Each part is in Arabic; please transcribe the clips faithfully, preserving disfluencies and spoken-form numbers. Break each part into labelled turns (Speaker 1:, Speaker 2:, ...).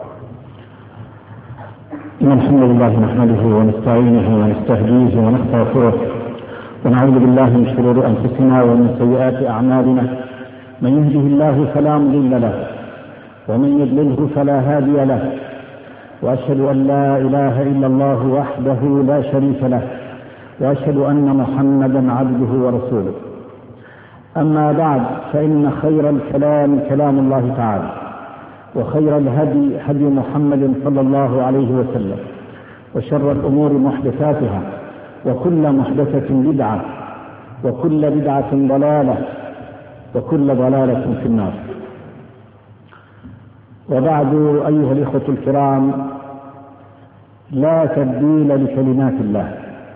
Speaker 1: الحمد لله نحمده ونستعينه ونستهديه ونستغفره ونعوذ بالله من شرور أنفسنا ومن سيئات أعمالنا. من يهده الله فلا مضل له ومن يضلله فلا هادي له، وأشهد أن لا إله إلا الله وحده لا شريك له، وأشهد أن محمدا عبده ورسوله. أما بعد، فإن خير الكلام كلام الله تعالى، وخير الهدي هدي محمد صلى الله عليه وسلم، وشر الأمور محدثاتها، وكل محدثة بدعة، وكل بدعة ضلالة، وكل ضلالة في النار. وبعد، أيها الإخوة الكرام، لا تبديل لكلمات الله.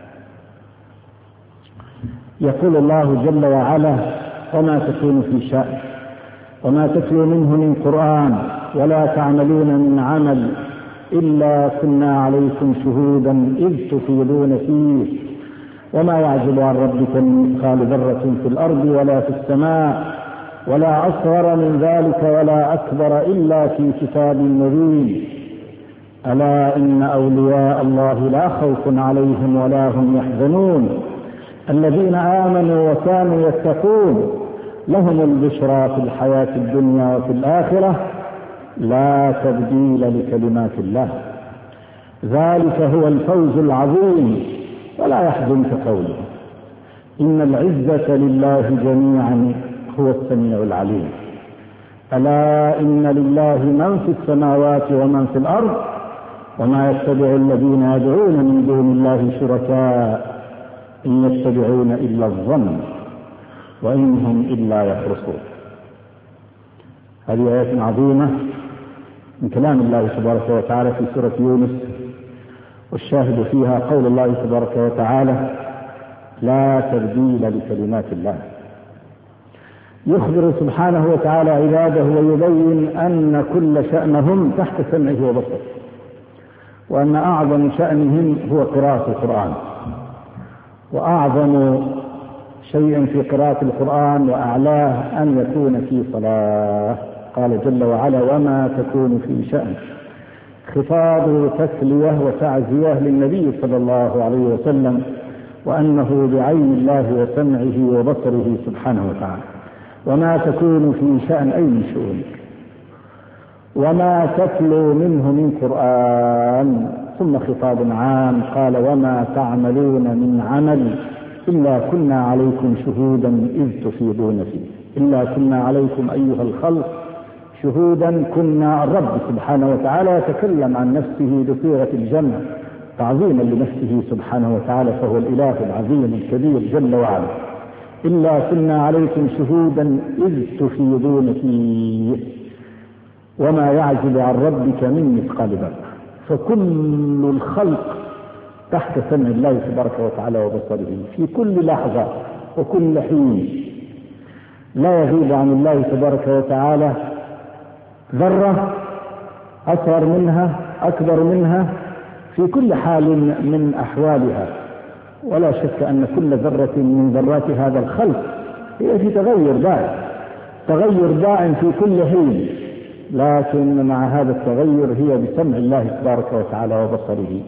Speaker 1: يقول الله جل وعلا: وما تكون في شأن وما تتلو منه من قرآن ولا تعملون من عمل إلا كنا عليكم شهودا إذ تفيضون فيه وما يعزب عن ربك من مثقال ذرة في الأرض ولا في السماء ولا أصغر من ذلك ولا أكبر إلا في كتاب مبين. ألا إن أولياء الله لا خوف عليهم ولا هم يحزنون الذين آمنوا وكانوا يتقون لهم البشرى في الحياة الدنيا وفي الآخرة لا تبديل لكلمات الله. ذلك هو الفوز العظيم. ولا يحزنك قوله إن العزة لله جميعا هو السميع العليم. ألا إن لله من في السماوات ومن في الأرض وما يتبع الذين يدعون من دون الله شركاء إن يتبعون إلا الظن وإن هم إلا يخرصون. هذه آيات عظيمة من كلام الله تبارك وتعالى في سورة يونس، والشاهد فيها قول الله تبارك وتعالى: لا تبديل لكلمات الله. يخبر سبحانه وتعالى عباده ويبين أن كل شأنهم تحت سمعه وبصره، وأن أعظم شأنهم هو قراءة القرآن، وأعظم شيء في قراءة القرآن وأعلاه أن يكون في صلاة. قال جل وعلا: وما تكون في شأن. خطاب تسلية وتعزية للنبي صلى الله عليه وسلم، وأنه بعين الله وسمعه وبصره سبحانه وتعالى. وما تكون في شأن أي من شؤونك، وما تتلو منه من قرآن. ثم خطاب عام قال: وما تعملون من عمل إلا كنا عليكم شهودا إذ تفيضون فيه. إلا كنا عليكم أيها الخلق شهودا. كنا الرب سبحانه وتعالى يتكلم عن نفسه بصيغة الجمع تعظيما لنفسه سبحانه وتعالى، فهو الإله العظيم الكبير جل وعلا. إلا كنا عليكم شهودا إذ تفيضون فيه وما يعزب عن ربك من مثقال ذرة. فكل الخلق تحت سمع الله تبارك وتعالى وبصره في كل لحظة وكل حين. لا يغيب عن الله تبارك وتعالى ذرة، أصغر منها أكبر منها، في كل حال من أحوالها. ولا شك أن كل ذرة من ذرات هذا الخلق هي في تغير دائم، تغير دائم في كل حين، لكن مع هذا التغير هي بسمع الله تبارك وتعالى وبصره.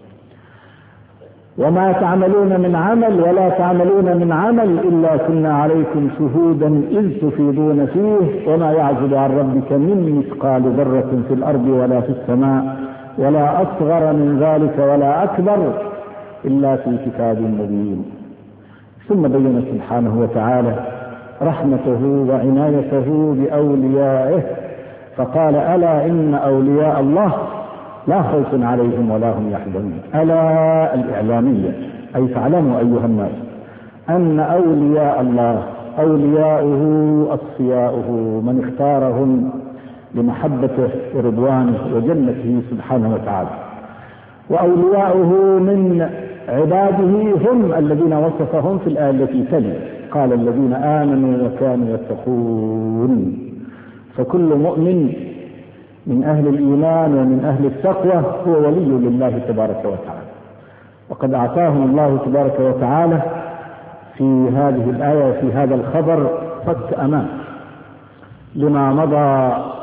Speaker 1: وما تعملون من عمل ولا تعملون من عمل إلا كنا عليكم شهودا إذ تفيضون فيه وما يعزب عن ربك من مثقال ذرة في الأرض ولا في السماء ولا أصغر من ذلك ولا أكبر إلا في كتاب مبين. ثم بين سبحانه وتعالى رحمته وعنايته بأوليائه فقال: ألا إن أولياء الله لا خوف عليهم ولا هم يحزنون. ألا الإعلامية، أي فاعلموا أيها الناس أن أولياء الله أولياؤه أصفياؤه، من اختارهم لمحبته ورضوانه وجنته سبحانه وتعالى. وأولياؤه من عباده هم الذين وصفهم في الآية التي تلي، قال: الذين آمنوا وكانوا يتقون. فكل مؤمن من أهل الإيمان ومن أهل التقوى هو ولي لله تبارك وتعالى. وقد أعطاهم الله تبارك وتعالى في هذه الآية وفي هذا الخبر فك أمان لما مضى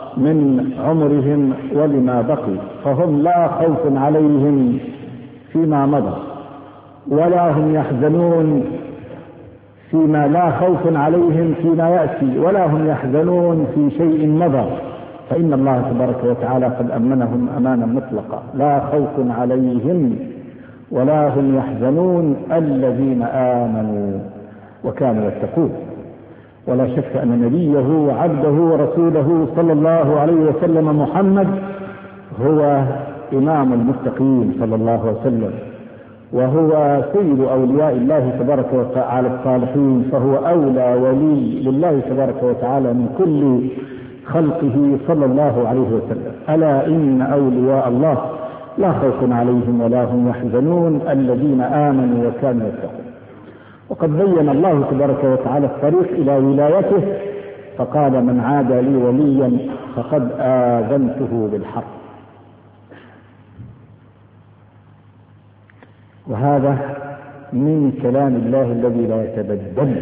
Speaker 1: من عمرهم ولما بقي، فهم لا خوف عليهم فيما مضى ولا هم يحزنون فيما لا خوف عليهم فيما يأتي، ولا هم يحزنون في شيء مضى، فإن الله تبارك وتعالى قد أمنهم أمانا مطلقا، لا خوف عليهم ولا هم يحزنون الذين آمنوا وكانوا يتقون. ولا شك أن نبيه وعبده ورسوله صلى الله عليه وسلم محمد هو إمام المتقين صلى الله عليه وسلم، وهو سيد أولياء الله تبارك وتعالى الصالحين، فهو أولى ولي لله تبارك وتعالى من كل خلقه صلى الله عليه وسلم. ألا إن أولياء الله لا خوف عليهم ولا هم يحزنون الذين آمنوا وكانوا يتقون. وقد بين الله تبارك وتعالى الطريق إلى ولايته، فقال من عاد لي وليا فقد آذنته بالحرب. وهذا من كلام الله الذي لا يتبدل.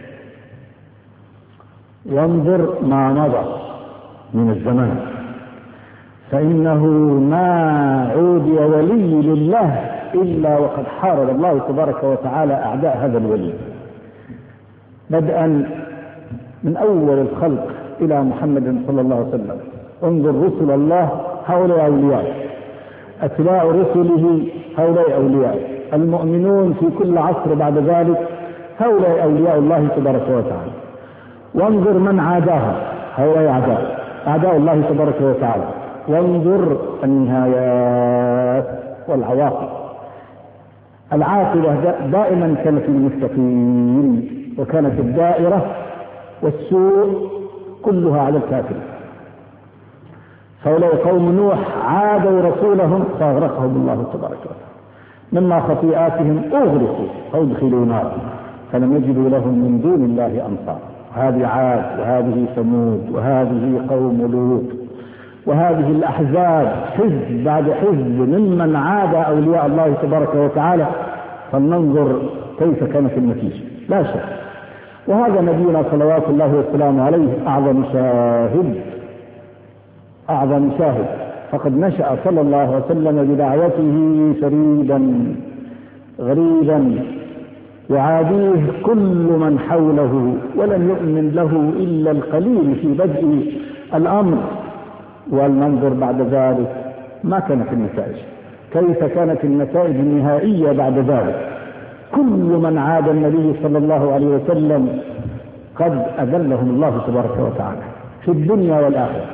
Speaker 1: وانظر ما مضى من الزمان، فإنه ما عودي ولي لله إلا وقد حارب الله تبارك وتعالى أعداء هذا الولي، بدءا من أول الخلق إلى محمد صلى الله عليه وسلم. انظر رسل الله هؤلاء أولياء، أتباع رسله هؤلاء أولياء، المؤمنون في كل عصر بعد ذلك هؤلاء أولياء الله تبارك وتعالى. وانظر من عاداها، هؤلاء أعداء أعداء الله تبارك وتعالى. وانظر النهايات والعواقب. العاقبة دائما كانت للمتقين، وكانت الدائرة والسوء كلها على الكافر. فهؤلاء قوم نوح عادوا رسولهم فأغرقهم الله تبارك وتعالى، مما خطيئاتهم أغرقوا فأدخلوا نارا فلم يجدوا لهم من دون الله أنصار. هذه عاد وهذه ثمود وهذه قوم لوط وهذه الأحزاب، حزب بعد حزب ممن عاد أولياء الله تبارك وتعالى. فلننظر كيف كانت النتيجة، لا شك. وهذا نبينا صلوات الله والسلام عليه أعظم شاهد أعظم شاهد فقد نشأ صلى الله عليه وسلم بدعوته فريدا غريبا يعاديه كل من حوله، ولم يؤمن له إلا القليل في بدء الأمر. ولننظر بعد ذلك ما كانت النتائج، كيف كانت النتائج النهائية بعد ذلك. كل من عاد النبي صلى الله عليه وسلم قد أذلهم الله تبارك وتعالى في الدنيا والآخرة.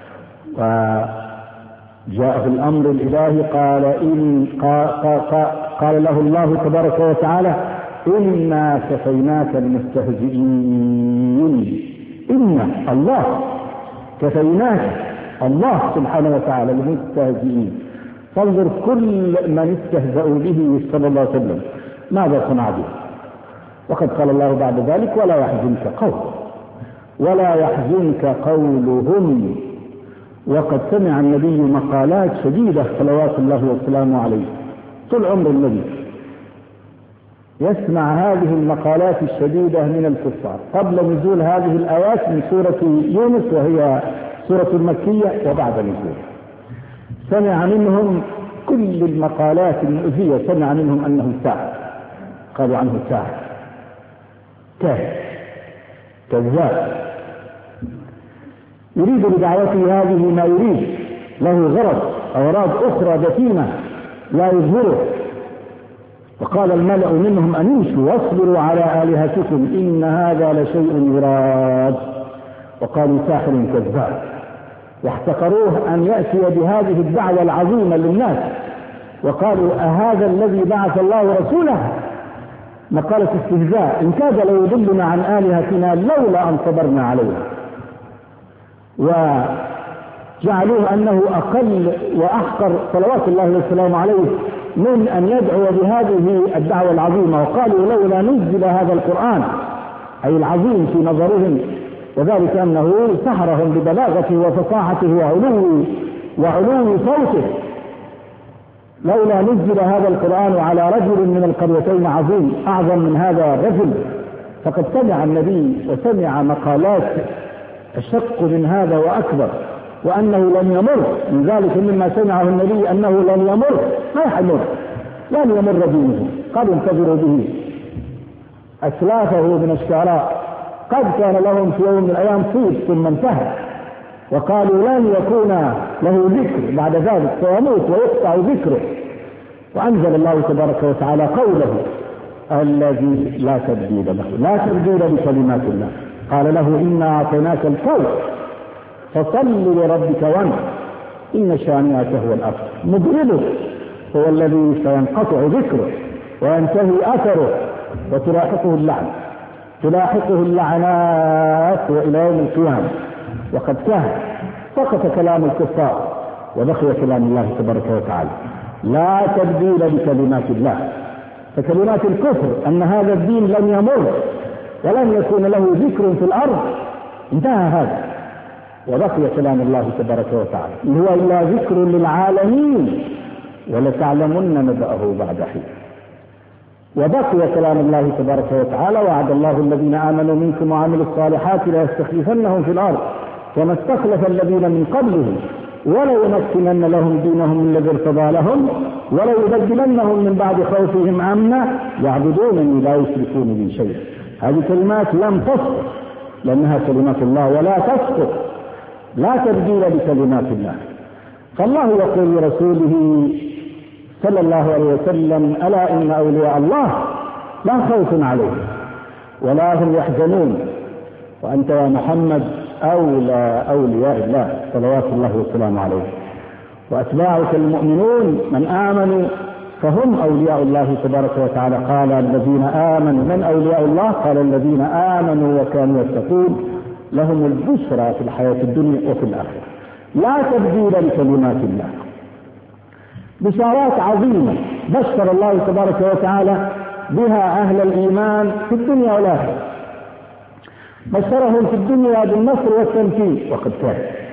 Speaker 1: وجاء في الأمر الإلهي قال إن قال, قال, قال له الله تبارك وتعالى إنا كفيناك المستهزئين. إن الله كفيناك، الله سبحانه وتعالى المستهزئين. فانظر كل من استهزأوا به صلى الله عليه وسلم ماذا صنع به. وقد قال الله بعد ذلك ولا يحزنك قول ولا يحزنك قولهم. وقد سمع النبي مقالات شديدة صلوات الله وسلامه عليه طول عمر النبي يسمع هذه المقالات الشديدة من الكفار قبل نزول هذه الآيات من سورة يونس، وهي سورة المكية، وبعد نزول سمع منهم كل المقالات المؤذية. سمع منهم أنه ساحر، قالوا عنه ساحر، كاهن، كذاب، يريد بدعوته هذه ما يريد، له غرض أغراض أخرى دفينة لا يظهره. وقال الملأ منهم أن امشوا واصبروا على آلهتكم إن هذا لشيء يراد. وقالوا ساحر كذاب، واحتقروه أن يأتي بهذه الدعوة العظيمة للناس. وقالوا أهذا الذي بعث الله رسوله؟ مقالة استهزاء، إن كاد ليضلنا عن آلهتنا لولا أن صبرنا عليها. وجعلوه أنه أقل وأحقر صلوات الله والسلام عليه من أن يدعو بهذه الدعوة العظيمة. وقالوا لولا نزل هذا القرآن، أي العظيم في نظرهم، وذلك أنه سحرهم ببلاغته وفصاحته وعلو وعلو صوته. لولا نزل هذا القرآن على رجل من القريتين عظيم، أعظم من هذا الرجل. فقد سمع النبي وسمع مقالات أشق من هذا وأكبر، وأنه لن يمر. من ذلك مما سمعه النبي أنه لن يمر، ما يحمر، لن يمر دينه. قد انتظروا به أسلافه من الشعراء، قد كان لهم في يوم من الأيام صيت ثم انتهى، وقالوا لن يكون له ذكر بعد ذلك، سيموت ويقطع ذكره. وأنزل الله تبارك وتعالى قوله الذي لا تبديل له، لا تبديل لكلمات الله. قال له إنا أعطيناك الكوثر فصل لربك وانحر إن شانئك هو الأبتر. مبغضه هو الذي سينقطع ذكره وينتهي أثره وتلاحقه اللعنة، تلاحقه اللعنات وإلى يوم القيامة. وقد كان سقط كلام الكفار وبقي كلام الله تبارك وتعالى. لا تبديل لكلمات الله. فكلمات الكفر أن هذا الدين لن يمر ولن يكون له ذكر في الأرض انتهى هذا، وبقي كلام الله تبارك وتعالى اللي هو إلا ذكر للعالمين ولتعلمن نبأه بعد حين. وبقي كلام الله تبارك وتعالى وعد الله الذين آمنوا منكم وعملوا الصالحات ليستخلفنهم في الأرض كما استخلف الذين من قبلهم وليمكنن لهم دينهم الذي ارتضى لهم وليبدلنهم من بعد خوفهم أمنا يعبدونني لا يشركون بي شيئا. هذه كلمات لم تسقط لأنها كلمات الله ولا تسقط، لا تبديل لكلمات الله. فالله يقول لرسوله صلى الله عليه وسلم ألا إن أولياء الله لا خوف عليهم ولا هم يحزنون، وأنت يا محمد أولى أولياء الله صلوات الله وسلامه عليه، وأتباعك المؤمنون من آمنوا فهم أولياء الله تبارك وتعالى. قال الذين آمنوا من أولياء الله؟ قال الذين آمنوا وكانوا يتقون لهم البشرى في الحياة الدنيا وفي الآخرة. لا تبديل لكلمات الله. بشارات عظيمة بشر الله تبارك وتعالى بها أهل الإيمان في الدنيا والآخرة. بشرهم في الدنيا بالنصر والتمكين وقد كان،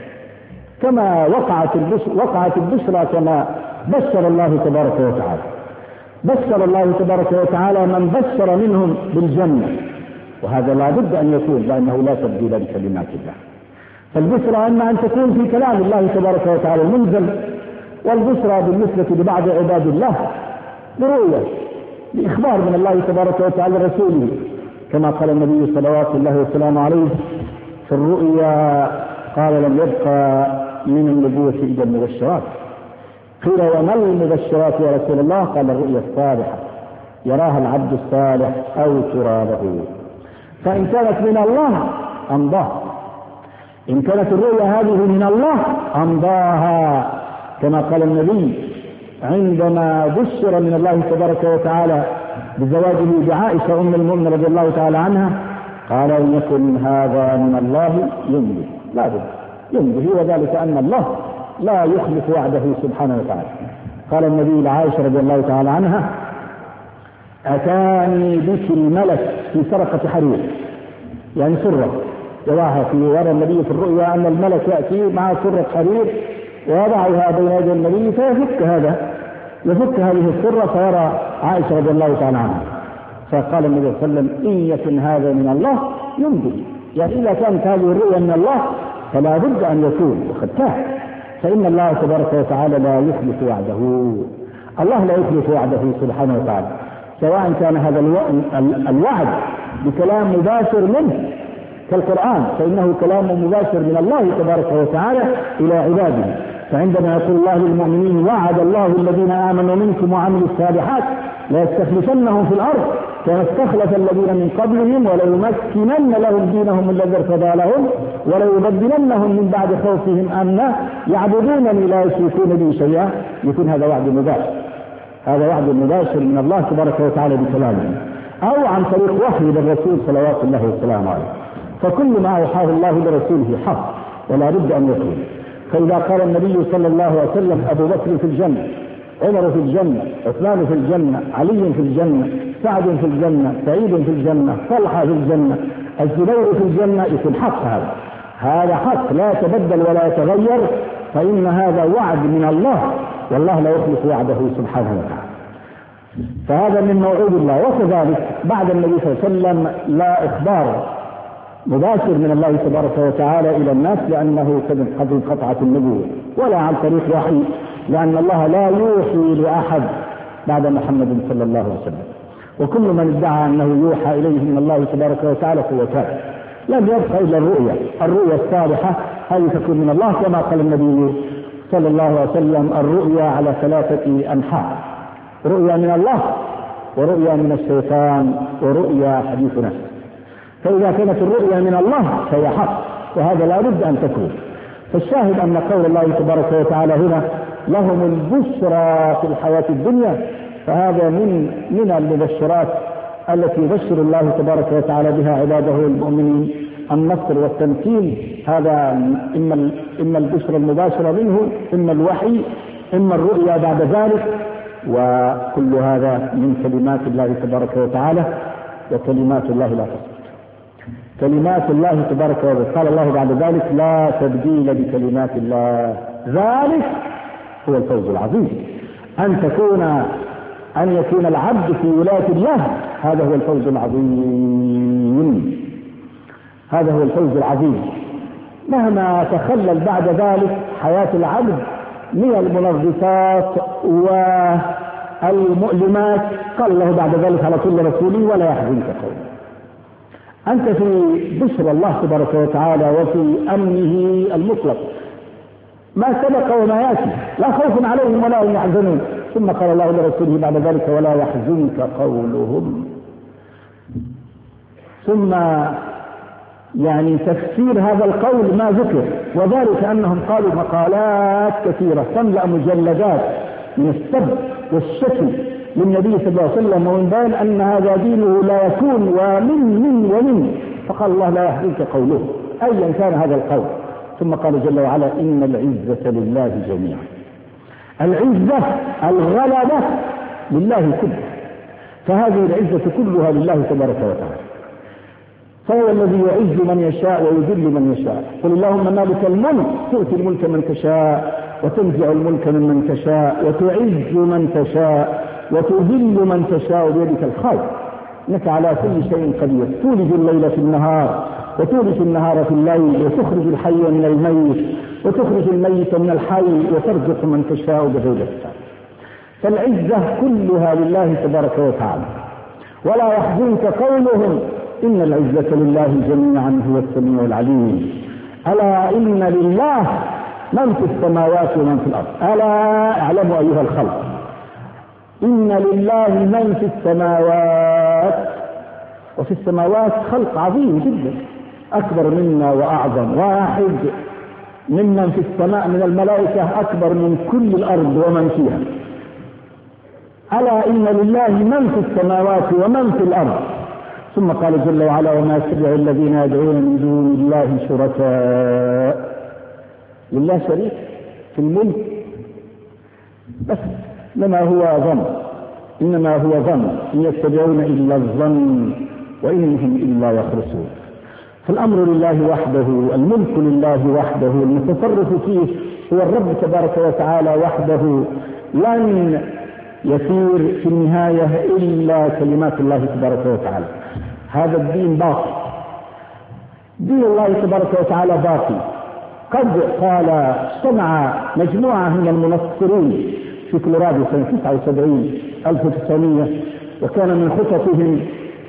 Speaker 1: كما وقعت البشرى, وقعت البشرى كما بشر الله تبارك وتعالى. بشر الله تبارك وتعالى من بشر منهم بالجنة، وهذا لا بد أن يكون لأنه لا تبديل لكلمات الله. فالبشرى إما أن تكون في كلام الله تبارك وتعالى المنزل، والبشرى بالنسبة لبعض عباد الله برؤية بإخبار من الله تبارك وتعالى رسوله، كما قال النبي صلوات الله وسلامه عليه في الرؤيا قال لم يبقى من النبوة إلا المبشرات. قيل وما المبشرات يا رسول الله؟ قال الرؤيا الصالحة يراها العبد الصالح أو ترى له، فإن كانت من الله أمضاها، إن كانت الرؤيا هذه من الله أمضاها، كما قال النبي عندما بشر من الله تبارك وتعالى بزواجه بعائشة أم المؤمنين رضي الله تعالى عنها قال إن يكن هذا من الله يمضي، لا بد يمضي، وذلك أن الله لا يخلف وعده سبحانه وتعالى. قال النبي لعائشة رضي الله تعالى عنها أتاني بك الملك في سرقة حرير، يعني سرة يراها في يرى النبي في الرؤيا أن الملك يأتي مع سرة حرير ويضعها بين يدي النبي فيفك هذا يفك هذه السرة فيرى عائشة رضي الله تعالى عنها. فقال النبي صلى الله عليه وسلم إن يكن هذا من الله يمضي، يعني إذا كانت هذه الرؤيا من الله فلا بد أن يكون، وقد كان، فإن الله تبارك وتعالى لا يخلف وعده. الله لا يخلف وعده سبحانه وتعالى، سواء كان هذا الوعد بكلام مباشر منه كالقرآن فإنه كلام مباشر من الله تبارك وتعالى إلى عباده. فعندما يقول الله للمؤمنين وعد الله الذين آمنوا منكم وعملوا الصالحات ليستخلفنهم في الأرض كما استخلف الذين من قبلهم وليمكنن لهم دينهم الذي ارتضى لهم وليبدلنهم من بعد خوفهم أمنا يعبدونني لا يشركون بي شيئا. يكون هذا وعد مباشر، هذا وعد مباشر من الله تبارك وتعالى بكلامه أو عن طريق وحي للرسول صلوات الله وسلامه عليه. فكل ما أوحاه الله لرسوله حق ولا بد أن يكون. فإذا قال النبي صلى الله عليه وسلم أبو بكر في الجنة، عمر في الجنة، عثمان في الجنة، علي في الجنة، سعد في الجنة، سعيد في الجنة، طلحة في الجنة، الزبير في الجنة، يكون حق. هذا هذا حق لا يتبدل ولا يتغير، فإن هذا وعد من الله والله لا يخلف وعده سبحانه وتعالى. فهذا من موعود الله. وكذلك بعد النبي صلى الله عليه وسلم لا إخبار مباشر من الله تبارك وتعالى إلى الناس لأنه قد انقطعت النبوة، ولا عن طريق وحي لأن الله لا يوحي لأحد بعد محمد صلى الله عليه وسلم. وكل من ادعى أنه يوحى إليه من الله تبارك وتعالى فهو كافر. لم يبقى إلا الرؤيا، الرؤيا الصالحة هذه تكون من الله كما قال النبي صلى الله عليه وسلم: الرؤيا على ثلاثة أنحاء، رؤيا من الله ورؤيا من الشيطان ورؤيا حديث نفس. فإذا كانت الرؤيا من الله فهي حق، وهذا لا بد أن تكون. فالشاهد أن قول الله تبارك وتعالى هنا: لهم البشرى في الحياة الدنيا، فهذا من من المبشرات التي يبشر الله تبارك وتعالى بها عباده المؤمنين، النصر والتمكين. هذا إما إما البشرى المباشرة منه، إما الوحي، إما الرؤيا بعد ذلك، وكل هذا من كلمات الله تبارك وتعالى، وكلمات الله لا تصدق. كلمات الله تبارك وتعالى، قال الله بعد ذلك: لا تبديل لكلمات الله، ذلك هو الفوز العظيم. أن تكون أن يكون العبد في ولاية الله، هذا هو الفوز العظيم، هذا هو الفوز العظيم. مهما تخلل بعد ذلك حياة العبد من المنغصات والمؤلمات، قال له بعد ذلك على كل رسوله: ولا يحزنك قوله. أنت في بشر الله تبارك وتعالى وفي أمنه المطلق، ما سبق وما يأتي، لا خوف عليهم ولا هم يحزنون. ثم قال الله لرسوله بعد ذلك: ولا يحزنك قولهم. ثم يعني تفسير هذا القول ما ذكر، وذلك أنهم قالوا مقالات كثيرة تملأ مجلدات من السب والشتم للنبي صلى الله عليه وسلم، ومن بين أن هذا دينه لا يكون ومن من ومن. فقال الله: لا يحزنك قوله، أيا كان هذا القول. ثم قال جل وعلا: إن العزة لله جميعا. العزة الغلبة لله كله، فهذه العزة كلها لله تبارك وتعالى، فهو الذي يعز من يشاء ويذل من يشاء. قل اللهم مالك الملك تؤتي الملك من تشاء وتنزع الملك ممن تشاء وتعز من تشاء وتذل من تشاء بيدك الخير، إنك على كل شيء قدير. تولج الليل في النهار وتولج النهار في الليل، وتخرج الحي من الميت وتخرج الميت من الحي، وترزق من تشاء بغير حساب. فالعزة كلها لله تبارك وتعالى. ولا يحزنك قولهم: إن العزة لله جميعا هو السميع العليم. ألا إن لله من في السماوات ومن في الأرض. ألا اعلموا أيها الخلق، إن لله من في السماوات، وفي السماوات خلق عظيم جدا أكبر منا وأعظم، واحد ممن في السماء من الملائكة أكبر من كل الأرض ومن فيها. ألا إن لله من في السماوات ومن في الأرض. ثم قال جل وعلا: وما يتبع الذين يدعون من دون الله شركاء. لله شريك في الملك بس، إنما هو ظن، إنما هو ظن، إن يتبعون إلا الظن وإنهم إلا يخرسون. فالأمر لله وحده، الملك لله وحده، المتصرف فيه هو الرب تبارك وتعالى وحده. لن يسير في النهاية إلا كلمات الله تبارك وتعالى. هذا الدين باقي، دين الله تبارك وتعالى باقي. قد قال اجتمع مجموعة من المنصرين في كولورادو سنة تسعة وسبعين ألف وتسعمائة، وكان من خططهم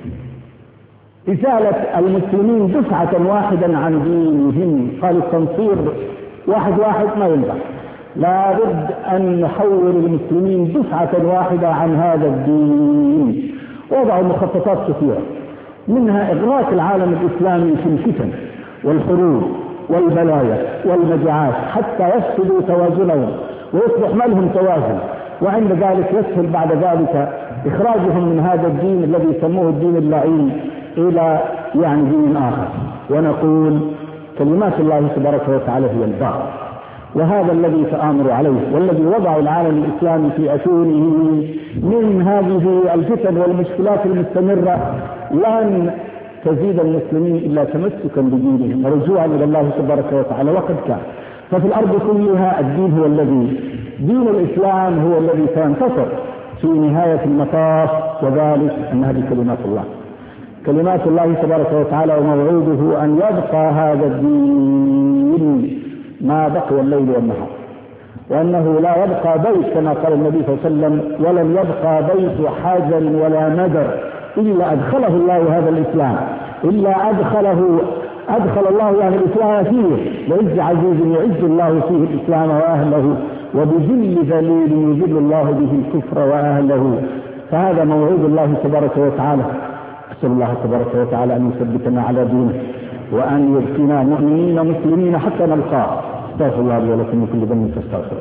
Speaker 1: إزالة المسلمين دفعة واحدا عن دينهم. قال التنصير واحد واحد ما ينفع، لا بد أن نحول المسلمين دفعة واحدة عن هذا الدين. وضعوا مخططات كثيرة، منها إغراق العالم الإسلامي في الفتن والحروب والبلايا والمجاعات حتى يفسدوا توازنهم ويصبح ما لهم توازن، وعند ذلك يسهل بعد ذلك إخراجهم من هذا الدين الذي سموه الدين اللعين إلى يعني دين آخر. ونقول كلمات الله تبارك وتعالى هي الباقي، وهذا الذي تآمر عليه، والذي وضع العالم الإسلامي في أشونه من هذه الفتن والمشكلات المستمرة لن تزيد المسلمين إلا تمسكا بدينهم ورجوعا إلى الله تبارك وتعالى. وقد كان ففي الأرض كلها الدين هو الذي دين الإسلام هو الذي سينتصر في نهاية المطاف، وذلك أن هذه كلمات الله. كلمات الله تبارك وتعالى وموعوده أن يبقى هذا الدين ما بقي الليل والنهار، وأنه لا يبقى بيت كما قال النبي صلى الله عليه وسلم: ولن يبقى بيت حجر ولا مدر إلا أدخله الله هذا الإسلام، إلا أدخله أدخل الله يعني الإسلام فيه، وعز عزيز يعز الله فيه الإسلام وأهله، وبذل ذليل يذل الله به الكفر وأهله. فهذا موعود الله تبارك وتعالى. أسأل الله تبارك وتعالى أن يثبتنا على دينه، وأن يبقينا مؤمنين مسلمين حتى نلقاه. استغفر الله لي ولكم من كل ذنب فاستغفروه.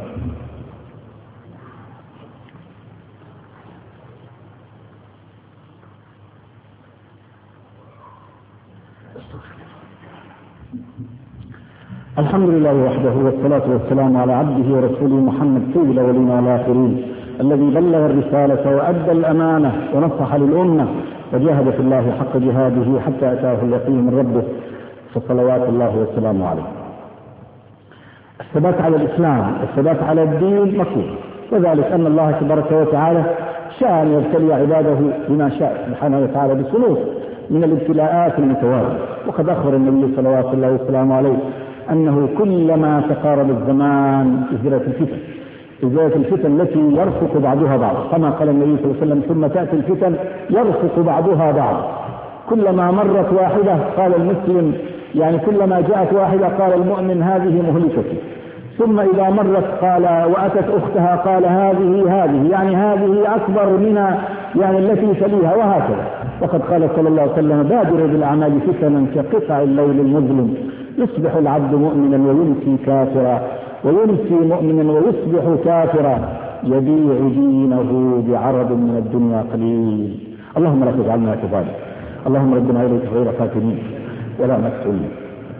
Speaker 1: الحمد لله وحده، والصلاة والسلام على عبده ورسوله محمد سيد الأولين والآخرين، الذي بلغ الرسالة وأدى الأمانة ونصح للأمة وجاهد في الله حق جهاده حتى أتاه اليقين من ربه، فصلوات الله والسلام عليه. الثبات على الإسلام، الثبات على الدين مطلوب، وذلك أن الله تبارك وتعالى شاء أن يبتلي عباده بما شاء سبحانه وتعالى بصنوف من الابتلاءات المتوالية. وقد أخبر النبي صلوات الله والسلام عليه أنه كلما تقارب الزمان ازدادت الفتن، ازدادت الفتن التي يرفق بعضها بعض، كما قال النبي صلى الله عليه وسلم: ثم تأتي الفتن يرفق بعضها بعض. كلما مرت واحدة قال المسلم، يعني كلما جاءت واحدة قال المؤمن: هذه مهلكتي. ثم إذا مرت قال وأتت أختها قال هذه هذه يعني هذه أكبر منها يعني التي تليها، وهكذا. وقد قال صلى الله عليه وسلم: بادروا بالأعمال فتنا كقطع الليل المظلم، يصبح العبد مؤمنا ويمسي كافرا، ويمسي مؤمنا ويصبح كافرا، يبيع دينه بعرض من الدنيا قليل. اللهم لا تجعلنا كذلك، اللهم ردنا إليك غير فاتنين ولا مسؤولين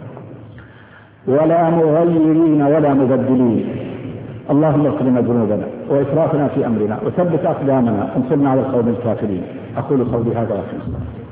Speaker 1: ولا مغيرين ولا مبدلين. اللهم اغفر لنا ذنوبنا وإسرافنا في أمرنا، وثبت أقدامنا، وانصرنا على القوم الكافرين. أقول قولي هذا وأستغفر الله.